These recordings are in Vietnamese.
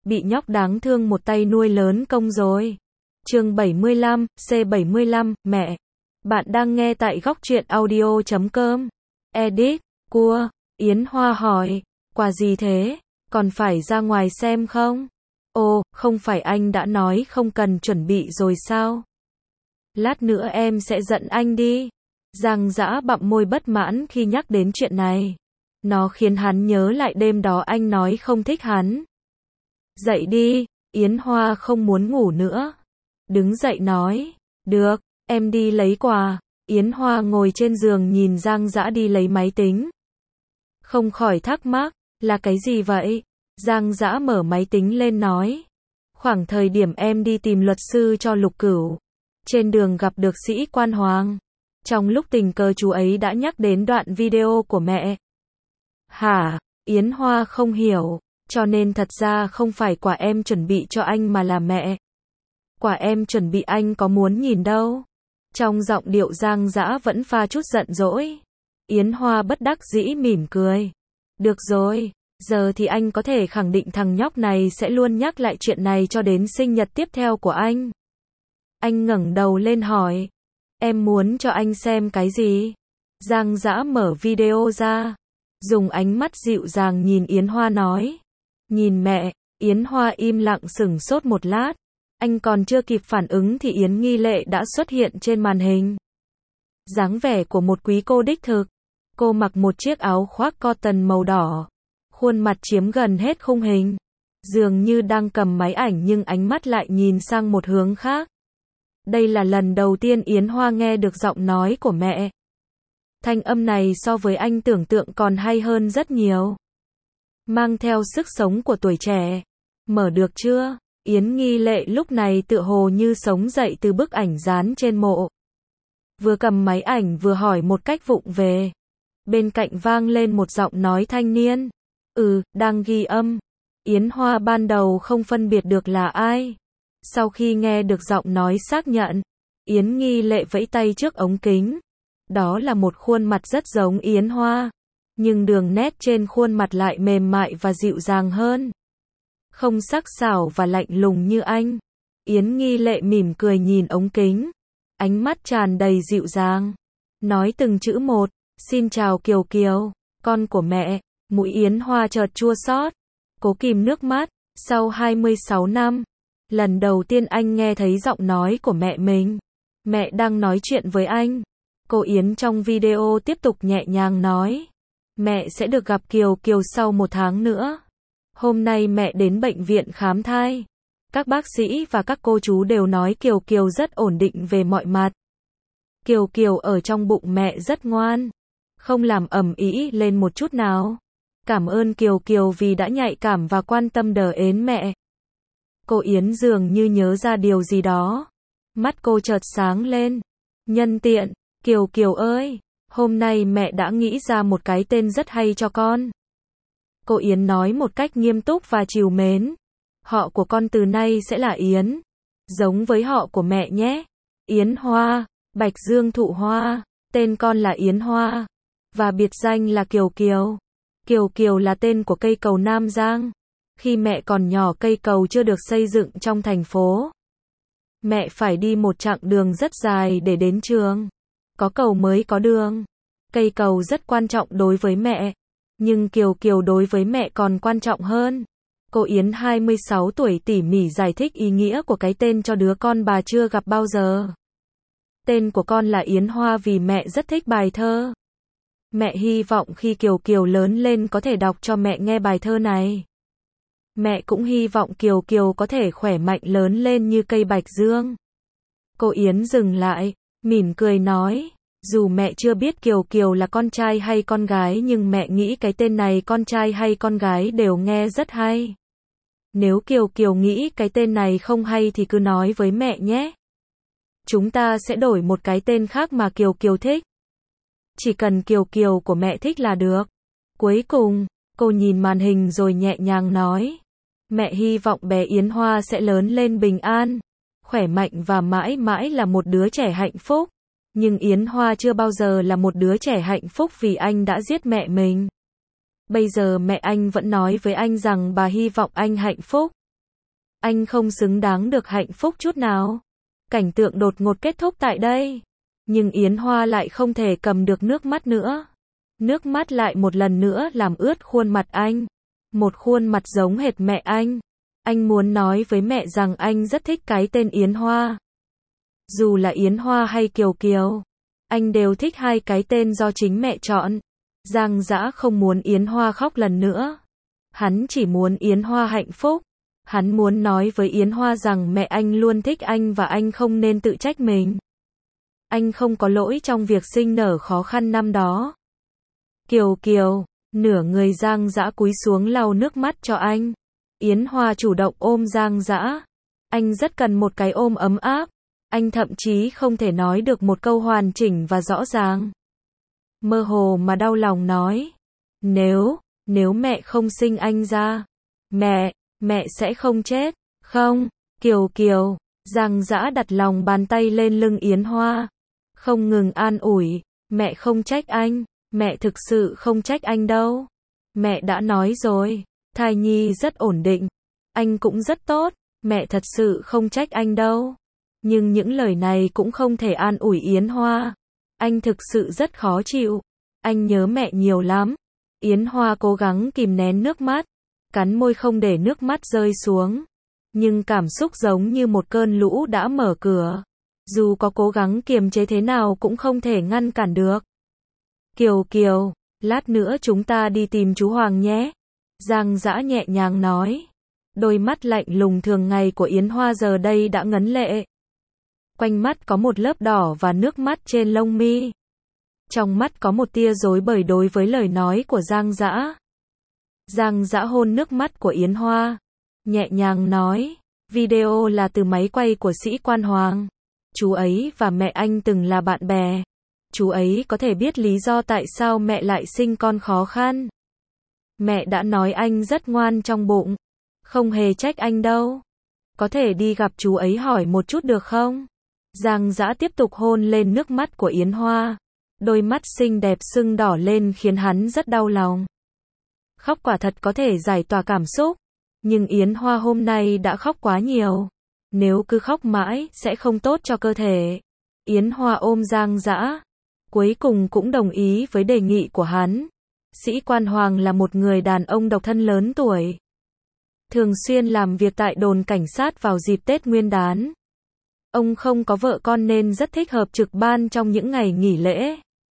bị nhóc đáng thương một tay nuôi lớn công rồi. Chương 75, C75, mẹ. Bạn đang nghe tại góc truyện audio.com. Edit, cua, Yến Hoa hỏi, quà gì thế? Còn phải ra ngoài xem không? Ồ, không phải anh đã nói không cần chuẩn bị rồi sao? Lát nữa em sẽ giận anh đi. Giang Dã bặm môi bất mãn khi nhắc đến chuyện này. Nó khiến hắn nhớ lại đêm đó anh nói không thích hắn. Dậy đi, Yến Hoa không muốn ngủ nữa. Đứng dậy nói, được, em đi lấy quà. Yến Hoa ngồi trên giường nhìn Giang Dã đi lấy máy tính. Không khỏi thắc mắc, là cái gì vậy? Giang Dã mở máy tính lên nói. Khoảng thời điểm em đi tìm luật sư cho Lục Cửu. Trên đường gặp được sĩ quan Hoàng. Trong lúc tình cờ chú ấy đã nhắc đến đoạn video của mẹ. Hả? Yến Hoa không hiểu. Cho nên thật ra không phải quà em chuẩn bị cho anh mà là mẹ. Quà em chuẩn bị anh có muốn nhìn đâu. Trong giọng điệu Giang Dã vẫn pha chút giận dỗi. Yến Hoa bất đắc dĩ mỉm cười. Được rồi, giờ thì anh có thể khẳng định thằng nhóc này sẽ luôn nhắc lại chuyện này cho đến sinh nhật tiếp theo của anh. Anh ngẩng đầu lên hỏi. Em muốn cho anh xem cái gì? Giang Dã mở video ra. Dùng ánh mắt dịu dàng nhìn Yến Hoa nói. Nhìn mẹ. Yến Hoa im lặng sửng sốt một lát. Anh còn chưa kịp phản ứng thì Yến Nghi Lệ đã xuất hiện trên màn hình. Dáng vẻ của một quý cô đích thực. Cô mặc một chiếc áo khoác cotton màu đỏ. Khuôn mặt chiếm gần hết khung hình. Dường như đang cầm máy ảnh nhưng ánh mắt lại nhìn sang một hướng khác. Đây là lần đầu tiên Yến Hoa nghe được giọng nói của mẹ. Thanh âm này so với anh tưởng tượng còn hay hơn rất nhiều. Mang theo sức sống của tuổi trẻ. Mở được chưa? Yến Nghi Lệ lúc này tựa hồ như sống dậy từ bức ảnh dán trên mộ. Vừa cầm máy ảnh vừa hỏi một cách vụng về. Bên cạnh vang lên một giọng nói thanh niên. Đang ghi âm. Yến Hoa ban đầu không phân biệt được là ai. Sau khi nghe được giọng nói xác nhận, Yến Nghi Lệ vẫy tay trước ống kính. Đó là một khuôn mặt rất giống Yến Hoa. Nhưng đường nét trên khuôn mặt lại mềm mại và dịu dàng hơn. Không sắc sảo và lạnh lùng như anh. Yến Nghi Lệ mỉm cười nhìn ống kính. Ánh mắt tràn đầy dịu dàng. Nói từng chữ một. Xin chào Kiều Kiều, con của mẹ. Mũi Yến Hoa chợt chua xót. Cố kìm nước mắt. Sau 26 năm. Lần đầu tiên anh nghe thấy giọng nói của mẹ mình. Mẹ đang nói chuyện với anh. Cô Yến trong video tiếp tục nhẹ nhàng nói. Mẹ sẽ được gặp Kiều Kiều sau 1 tháng nữa. Hôm nay mẹ đến bệnh viện khám thai. Các bác sĩ và các cô chú đều nói Kiều Kiều rất ổn định về mọi mặt. Kiều Kiều ở trong bụng mẹ rất ngoan. Không làm ầm ĩ lên một chút nào. Cảm ơn Kiều Kiều vì đã nhạy cảm và quan tâm đờ ến mẹ. Cô Yến dường như nhớ ra điều gì đó. Mắt cô chợt sáng lên. Nhân tiện, Kiều Kiều ơi, hôm nay mẹ đã nghĩ ra một cái tên rất hay cho con. Cô Yến nói một cách nghiêm túc và trìu mến. Họ của con từ nay sẽ là Yến. Giống với họ của mẹ nhé. Yến Hoa, Bạch Dương Thụ Hoa. Tên con là Yến Hoa. Và biệt danh là Kiều Kiều. Kiều Kiều là tên của cây cầu Nam Giang. Khi mẹ còn nhỏ cây cầu chưa được xây dựng trong thành phố. Mẹ phải đi một chặng đường rất dài để đến trường. Có cầu mới có đường. Cây cầu rất quan trọng đối với mẹ. Nhưng Kiều Kiều đối với mẹ còn quan trọng hơn. Cô Yến 26 tuổi tỉ mỉ giải thích ý nghĩa của cái tên cho đứa con bà chưa gặp bao giờ. Tên của con là Yến Hoa vì mẹ rất thích bài thơ. Mẹ hy vọng khi Kiều Kiều lớn lên có thể đọc cho mẹ nghe bài thơ này. Mẹ cũng hy vọng Kiều Kiều có thể khỏe mạnh lớn lên như cây bạch dương. Cô Yến dừng lại, mỉm cười nói. Dù mẹ chưa biết Kiều Kiều là con trai hay con gái nhưng mẹ nghĩ cái tên này con trai hay con gái đều nghe rất hay. Nếu Kiều Kiều nghĩ cái tên này không hay thì cứ nói với mẹ nhé. Chúng ta sẽ đổi một cái tên khác mà Kiều Kiều thích. Chỉ cần Kiều Kiều của mẹ thích là được. Cuối cùng, cô nhìn màn hình rồi nhẹ nhàng nói. Mẹ hy vọng bé Yến Hoa sẽ lớn lên bình an, khỏe mạnh và mãi mãi là một đứa trẻ hạnh phúc. Nhưng Yến Hoa chưa bao giờ là một đứa trẻ hạnh phúc vì anh đã giết mẹ mình. Bây giờ mẹ anh vẫn nói với anh rằng bà hy vọng anh hạnh phúc. Anh không xứng đáng được hạnh phúc chút nào. Cảnh tượng đột ngột kết thúc tại đây. Nhưng Yến Hoa lại không thể cầm được nước mắt nữa. Nước mắt lại một lần nữa làm ướt khuôn mặt anh. Một khuôn mặt giống hệt mẹ anh. Anh muốn nói với mẹ rằng anh rất thích cái tên Yến Hoa. Dù là Yến Hoa hay Kiều Kiều, anh đều thích hai cái tên do chính mẹ chọn. Giang Dã không muốn Yến Hoa khóc lần nữa. Hắn chỉ muốn Yến Hoa hạnh phúc. Hắn muốn nói với Yến Hoa rằng mẹ anh luôn thích anh và anh không nên tự trách mình. Anh không có lỗi trong việc sinh nở khó khăn năm đó. Kiều Kiều, nửa người Giang Dã cúi xuống lau nước mắt cho anh. Yến Hoa chủ động ôm Giang Dã. Anh rất cần một cái ôm ấm áp. Anh thậm chí không thể nói được một câu hoàn chỉnh và rõ ràng. Mơ hồ mà đau lòng nói. Nếu mẹ không sinh anh ra, mẹ sẽ không chết, không? Kiều Kiều, Giang Dã đặt lòng bàn tay lên lưng Yến Hoa. Không ngừng an ủi, mẹ không trách anh, mẹ thực sự không trách anh đâu. Mẹ đã nói rồi, thai nhi rất ổn định, anh cũng rất tốt, mẹ thật sự không trách anh đâu. Nhưng những lời này cũng không thể an ủi Yến Hoa. Anh thực sự rất khó chịu, anh nhớ mẹ nhiều lắm. Yến Hoa cố gắng kìm nén nước mắt, cắn môi không để nước mắt rơi xuống. Nhưng cảm xúc giống như một cơn lũ đã mở cửa. Dù có cố gắng kiềm chế thế nào cũng không thể ngăn cản được. Kiều Kiều, lát nữa chúng ta đi tìm chú Hoàng nhé. Giang Dã nhẹ nhàng nói. Đôi mắt lạnh lùng thường ngày của Yến Hoa giờ đây đã ngấn lệ. Quanh mắt có một lớp đỏ và nước mắt trên lông mi. Trong mắt có một tia rối bời đối với lời nói của Giang Dã. Giang Dã hôn nước mắt của Yến Hoa, nhẹ nhàng nói, video là từ máy quay của sĩ quan Hoàng. Chú ấy và mẹ anh từng là bạn bè. Chú ấy có thể biết lý do tại sao mẹ lại sinh con khó khăn. Mẹ đã nói anh rất ngoan trong bụng, không hề trách anh đâu. Có thể đi gặp chú ấy hỏi một chút được không? Giang Dã tiếp tục hôn lên nước mắt của Yến Hoa. Đôi mắt xinh đẹp sưng đỏ lên khiến hắn rất đau lòng. Khóc quả thật có thể giải tỏa cảm xúc. Nhưng Yến Hoa hôm nay đã khóc quá nhiều. Nếu cứ khóc mãi, sẽ không tốt cho cơ thể. Yến Hoa ôm Giang Dã. Cuối cùng cũng đồng ý với đề nghị của hắn. Sĩ quan Hoàng là một người đàn ông độc thân lớn tuổi. Thường xuyên làm việc tại đồn cảnh sát vào dịp Tết Nguyên đán. Ông không có vợ con nên rất thích hợp trực ban trong những ngày nghỉ lễ.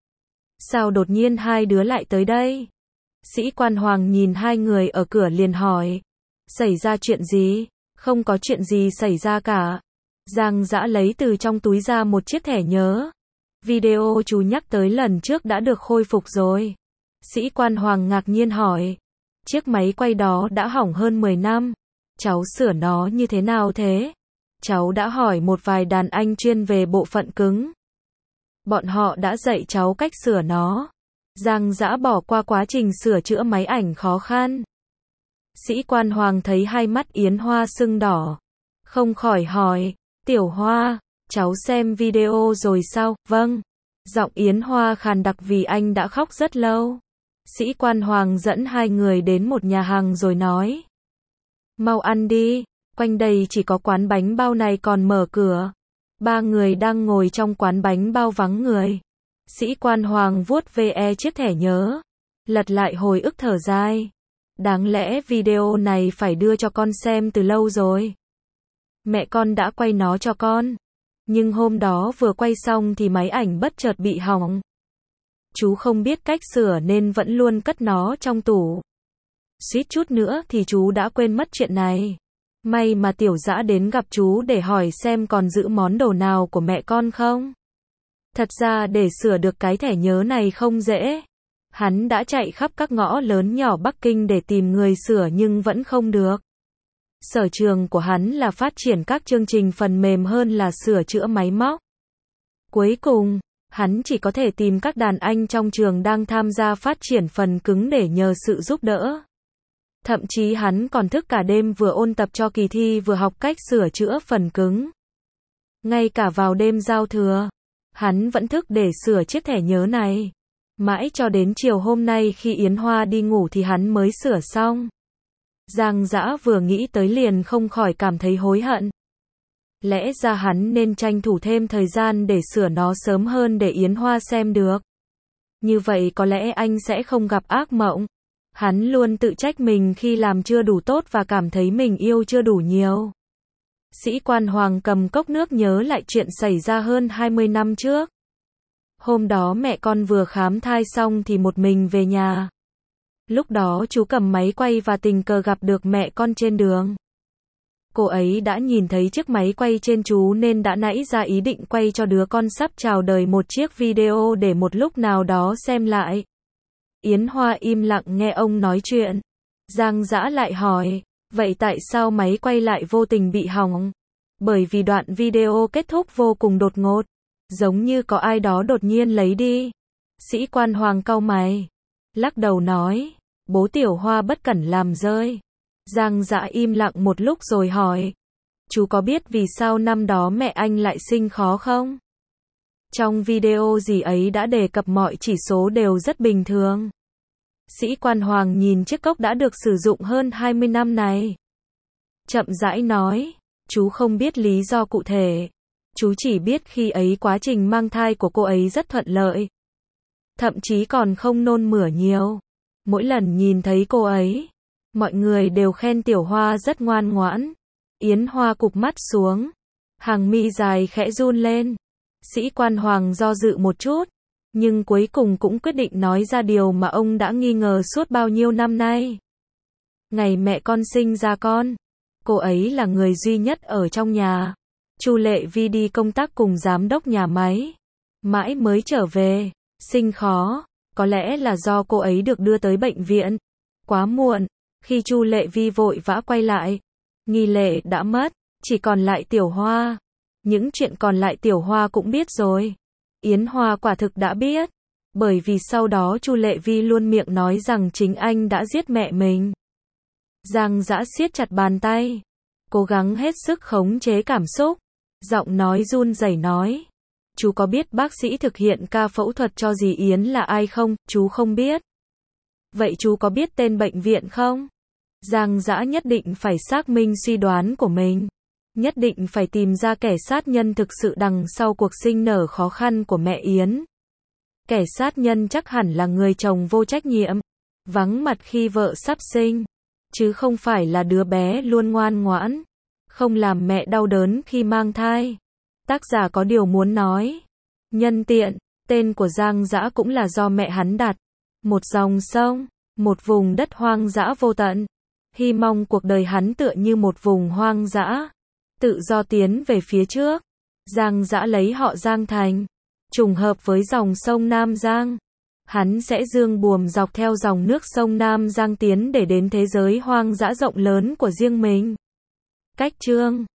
Sao đột nhiên hai đứa lại tới đây? Sĩ quan Hoàng nhìn hai người ở cửa liền hỏi. Xảy ra chuyện gì? Không có chuyện gì xảy ra cả. Giang Dã lấy từ trong túi ra một chiếc thẻ nhớ. Video chú nhắc tới lần trước đã được khôi phục rồi. Sĩ quan Hoàng ngạc nhiên hỏi. Chiếc máy quay đó đã hỏng hơn 10 năm. Cháu sửa nó như thế nào thế? Cháu đã hỏi một vài đàn anh chuyên về bộ phận cứng. Bọn họ đã dạy cháu cách sửa nó. Giang Dã bỏ qua quá trình sửa chữa máy ảnh khó khăn. Sĩ quan Hoàng thấy hai mắt Yến Hoa sưng đỏ. Không khỏi hỏi, Tiểu Hoa, cháu xem video rồi sao? Vâng. Giọng Yến Hoa khàn đặc vì anh đã khóc rất lâu. Sĩ quan Hoàng dẫn hai người đến một nhà hàng rồi nói. Mau ăn đi, quanh đây chỉ có quán bánh bao này còn mở cửa. Ba người đang ngồi trong quán bánh bao vắng người. Sĩ quan Hoàng vuốt ve chiếc thẻ nhớ. Lật lại hồi ức thở dài. Đáng lẽ video này phải đưa cho con xem từ lâu rồi. Mẹ con đã quay nó cho con. Nhưng hôm đó vừa quay xong thì máy ảnh bất chợt bị hỏng. Chú không biết cách sửa nên vẫn luôn cất nó trong tủ. Suýt chút nữa thì chú đã quên mất chuyện này. May mà Tiểu Dã đến gặp chú để hỏi xem còn giữ món đồ nào của mẹ con không. Thật ra để sửa được cái thẻ nhớ này không dễ. Hắn đã chạy khắp các ngõ lớn nhỏ Bắc Kinh để tìm người sửa nhưng vẫn không được. Sở trường của hắn là phát triển các chương trình phần mềm hơn là sửa chữa máy móc. Cuối cùng, hắn chỉ có thể tìm các đàn anh trong trường đang tham gia phát triển phần cứng để nhờ sự giúp đỡ. Thậm chí hắn còn thức cả đêm vừa ôn tập cho kỳ thi vừa học cách sửa chữa phần cứng. Ngay cả vào đêm giao thừa, hắn vẫn thức để sửa chiếc thẻ nhớ này. Mãi cho đến chiều hôm nay khi Yến Hoa đi ngủ thì hắn mới sửa xong. Giang Dã vừa nghĩ tới liền không khỏi cảm thấy hối hận. Lẽ ra hắn nên tranh thủ thêm thời gian để sửa nó sớm hơn để Yến Hoa xem được. Như vậy có lẽ anh sẽ không gặp ác mộng. Hắn luôn tự trách mình khi làm chưa đủ tốt và cảm thấy mình yêu chưa đủ nhiều. Sĩ quan Hoàng cầm cốc nước nhớ lại chuyện xảy ra hơn 20 năm trước. Hôm đó mẹ con vừa khám thai xong thì một mình về nhà. Lúc đó chú cầm máy quay và tình cờ gặp được mẹ con trên đường. Cô ấy đã nhìn thấy chiếc máy quay trên chú nên đã nảy ra ý định quay cho đứa con sắp chào đời một chiếc video để một lúc nào đó xem lại. Yến Hoa im lặng nghe ông nói chuyện. Giang Dã lại hỏi, vậy tại sao máy quay lại vô tình bị hỏng? Bởi vì đoạn video kết thúc vô cùng đột ngột, giống như có ai đó đột nhiên lấy đi. Sĩ quan Hoàng cau mày, lắc đầu nói, bố Tiểu Hoa bất cẩn làm rơi. Giang Dã im lặng một lúc rồi hỏi, chú có biết vì sao năm đó mẹ anh lại sinh khó không? Trong video dì ấy đã đề cập mọi chỉ số đều rất bình thường. Sĩ quan Hoàng nhìn chiếc cốc đã được sử dụng hơn 20 năm này. Chậm rãi nói, chú không biết lý do cụ thể. Chú chỉ biết khi ấy quá trình mang thai của cô ấy rất thuận lợi. Thậm chí còn không nôn mửa nhiều. Mỗi lần nhìn thấy cô ấy, mọi người đều khen Tiểu Hoa rất ngoan ngoãn. Yến Hoa cụp mắt xuống. Hàng mi dài khẽ run lên. Sĩ quan Hoàng do dự một chút, nhưng cuối cùng cũng quyết định nói ra điều mà ông đã nghi ngờ suốt bao nhiêu năm nay. Ngày mẹ con sinh ra con, cô ấy là người duy nhất ở trong nhà. Chu Lệ Vi đi công tác cùng giám đốc nhà máy, mãi mới trở về, sinh khó, có lẽ là do cô ấy được đưa tới bệnh viện. Quá muộn, khi Chu Lệ Vi vội vã quay lại, Nghi Lệ đã mất, chỉ còn lại Tiểu Hoa. Những chuyện còn lại Tiểu Hoa cũng biết rồi. Yến Hoa quả thực đã biết, bởi vì sau đó Chu Lệ Vi luôn miệng nói rằng chính anh đã giết mẹ mình. Giang Dã siết chặt bàn tay, cố gắng hết sức khống chế cảm xúc, giọng nói run rẩy nói, chú có biết bác sĩ thực hiện ca phẫu thuật cho dì Yến là ai không? Chú không biết. Vậy chú có biết tên bệnh viện không? Giang Dã nhất định phải xác minh suy đoán của mình. Nhất định phải tìm ra kẻ sát nhân thực sự đằng sau cuộc sinh nở khó khăn của mẹ Yến. Kẻ sát nhân chắc hẳn là người chồng vô trách nhiệm, vắng mặt khi vợ sắp sinh, chứ không phải là đứa bé luôn ngoan ngoãn, không làm mẹ đau đớn khi mang thai. Tác giả có điều muốn nói. Nhân tiện, tên của Giang Dã cũng là do mẹ hắn đặt. Một dòng sông, một vùng đất hoang dã vô tận. Hy mong cuộc đời hắn tựa như một vùng hoang dã, tự do tiến về phía trước. Giang Dã lấy họ Giang thành, trùng hợp với dòng sông Nam Giang. Hắn sẽ dương buồm dọc theo dòng nước sông Nam Giang tiến để đến thế giới hoang dã rộng lớn của riêng mình. Cách chương